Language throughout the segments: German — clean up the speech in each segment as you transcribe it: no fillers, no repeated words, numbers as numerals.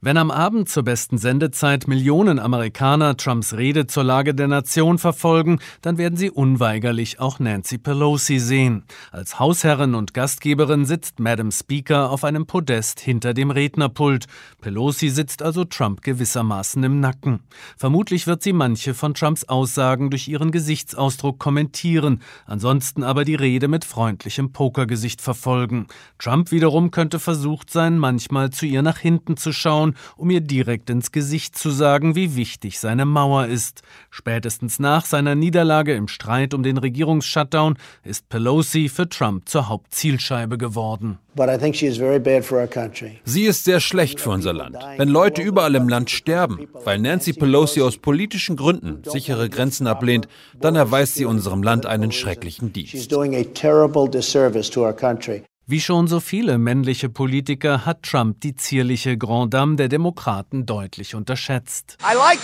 Wenn am Abend zur besten Sendezeit Millionen Amerikaner Trumps Rede zur Lage der Nation verfolgen, dann werden sie unweigerlich auch Nancy Pelosi sehen. Als Hausherrin und Gastgeberin sitzt Madam Speaker auf einem Podest hinter dem Rednerpult. Pelosi sitzt also Trump gewissermaßen im Nacken. Vermutlich wird sie manche von Trumps Aussagen durch ihren Gesichtsausdruck kommentieren, ansonsten aber die Rede mit freundlichem Pokergesicht verfolgen. Trump wiederum könnte versucht sein, manchmal zu ihr nach hinten zu schauen, um ihr direkt ins Gesicht zu sagen, wie wichtig seine Mauer ist. Spätestens nach seiner Niederlage im Streit um den Regierungsshutdown ist Pelosi für Trump zur Hauptzielscheibe geworden. Sie ist sehr schlecht für unser Land. Wenn Leute überall im Land sterben, weil Nancy Pelosi aus politischen Gründen sichere Grenzen ablehnt, dann erweist sie unserem Land einen schrecklichen Dienst. Wie schon so viele männliche Politiker hat Trump die zierliche Grande Dame der Demokraten deutlich unterschätzt.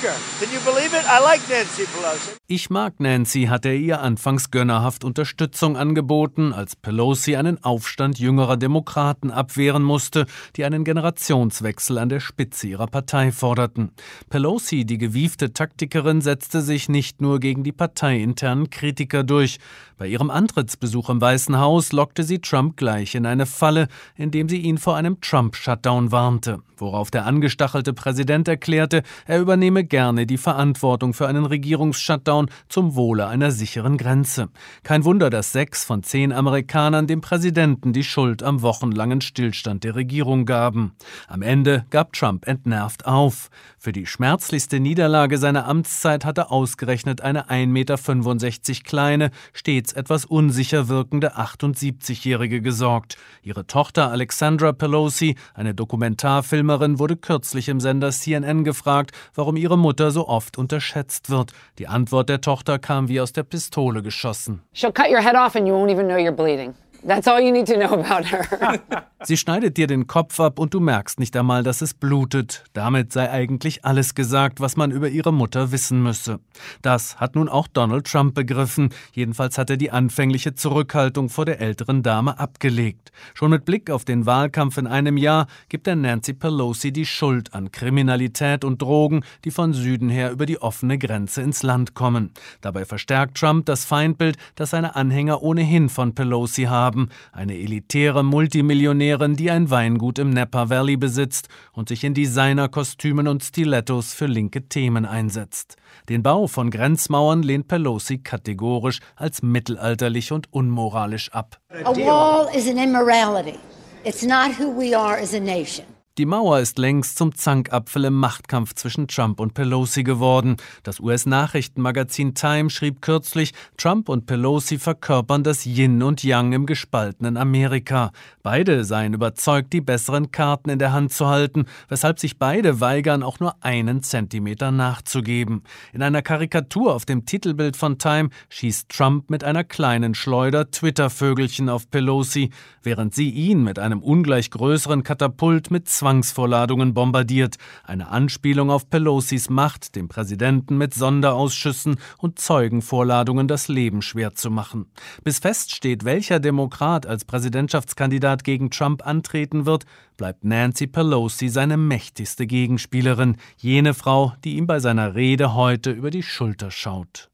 Ich mag Nancy, hat er ihr anfangs gönnerhaft Unterstützung angeboten, als Pelosi einen Aufstand jüngerer Demokraten abwehren musste, die einen Generationswechsel an der Spitze ihrer Partei forderten. Pelosi, die gewiefte Taktikerin, setzte sich nicht nur gegen die parteiinternen Kritiker durch. Bei ihrem Antrittsbesuch im Weißen Haus lockte sie Trump gleich in eine Falle, indem sie ihn vor einem Trump-Shutdown warnte, worauf der angestachelte Präsident erklärte, er übernehme gerne die Verantwortung für einen Regierungsshutdown zum Wohle einer sicheren Grenze. Kein Wunder, dass 6 von 10 Amerikanern dem Präsidenten die Schuld am wochenlangen Stillstand der Regierung gaben. Am Ende gab Trump entnervt auf. Für die schmerzlichste Niederlage seiner Amtszeit hatte ausgerechnet eine 1,65 Meter kleine, stets etwas unsicher wirkende 78-Jährige gesorgt. Ihre Tochter Alexandra Pelosi, eine Dokumentarfilmerin, wurde kürzlich im Sender CNN gefragt, warum ihre Mutter so oft unterschätzt wird. Die Antwort der Tochter kam wie aus der Pistole geschossen. She'll cut your head off and you won't even know you're bleeding. That's all you need to know about her. Sie schneidet dir den Kopf ab und du merkst nicht einmal, dass es blutet. Damit sei eigentlich alles gesagt, was man über ihre Mutter wissen müsse. Das hat nun auch Donald Trump begriffen. Jedenfalls hat er die anfängliche Zurückhaltung vor der älteren Dame abgelegt. Schon mit Blick auf den Wahlkampf in einem Jahr gibt er Nancy Pelosi die Schuld an Kriminalität und Drogen, die von Süden her über die offene Grenze ins Land kommen. Dabei verstärkt Trump das Feindbild, das seine Anhänger ohnehin von Pelosi haben. Eine elitäre Multimillionärin, die ein Weingut im Napa Valley besitzt und sich in Designerkostümen und Stilettos für linke Themen einsetzt. Den Bau von Grenzmauern lehnt Pelosi kategorisch als mittelalterlich und unmoralisch ab. A wall is an immorality. It's not who we are as a nation. Die Mauer ist längst zum Zankapfel im Machtkampf zwischen Trump und Pelosi geworden. Das US-Nachrichtenmagazin Time schrieb kürzlich, Trump und Pelosi verkörpern das Yin und Yang im gespaltenen Amerika. Beide seien überzeugt, die besseren Karten in der Hand zu halten, weshalb sich beide weigern, auch nur einen Zentimeter nachzugeben. In einer Karikatur auf dem Titelbild von Time schießt Trump mit einer kleinen Schleuder Twitter-Vögelchen auf Pelosi, während sie ihn mit einem ungleich größeren Katapult mit Zwangsvorladungen bombardiert. Eine Anspielung auf Pelosis Macht, dem Präsidenten mit Sonderausschüssen und Zeugenvorladungen das Leben schwer zu machen. Bis feststeht, welcher Demokrat als Präsidentschaftskandidat gegen Trump antreten wird, bleibt Nancy Pelosi seine mächtigste Gegenspielerin, jene Frau, die ihm bei seiner Rede heute über die Schulter schaut.